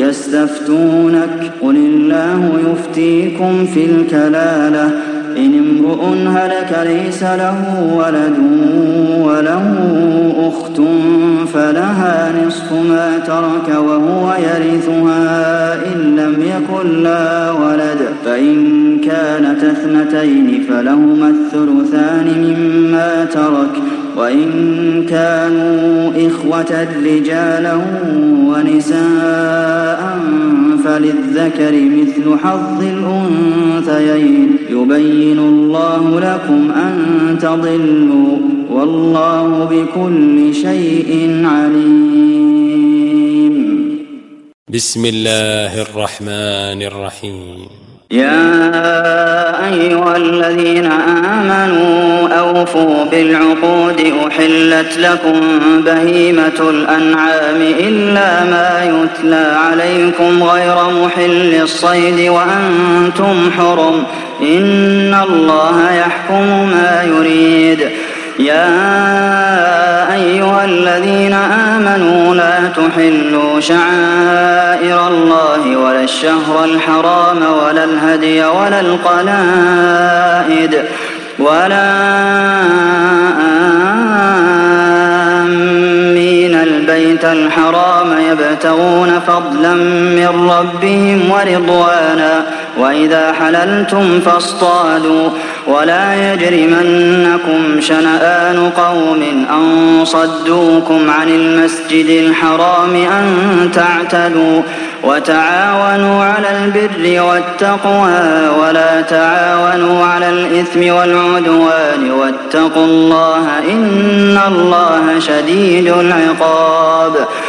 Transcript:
يستفتونك قل الله يفتيكم في الكلالة إن امرؤ هلك ليس له ولد وله أخت فلها نصف ما ترك وهو يرثها إن لم يكن لها ولد فإن كانت اثنتين فلهما الثلثان مما ترك وإن كانوا إخوة رجالا ونساء فللذكر مثل حظ الأنثيين يبين الله لكم أن تضلوا والله بكل شيء عليم. بسم الله الرحمن الرحيم. يا أيها الذين آمنوا أوفوا بالعقود أحلت لكم بهيمة الأنعام إلا ما يتلى عليكم غير محل الصيد وأنتم حرم إن الله يحكم ما يريد. يا أيها الذين آمنوا لا تحلوا شعائر الله ولا الشهر الحرام ولا الهدي ولا القلائد ولا آمين البيت الحرام يبتغون فضلا من ربهم ورضوانا وإذا حللتم فاصطادوا ولا يجرمنكم شنآن قوم أن صدوكم عن المسجد الحرام أن تعتدوا وتعاونوا على البر والتقوى ولا تعاونوا على الإثم والعدوان واتقوا الله إن الله شديد العقاب.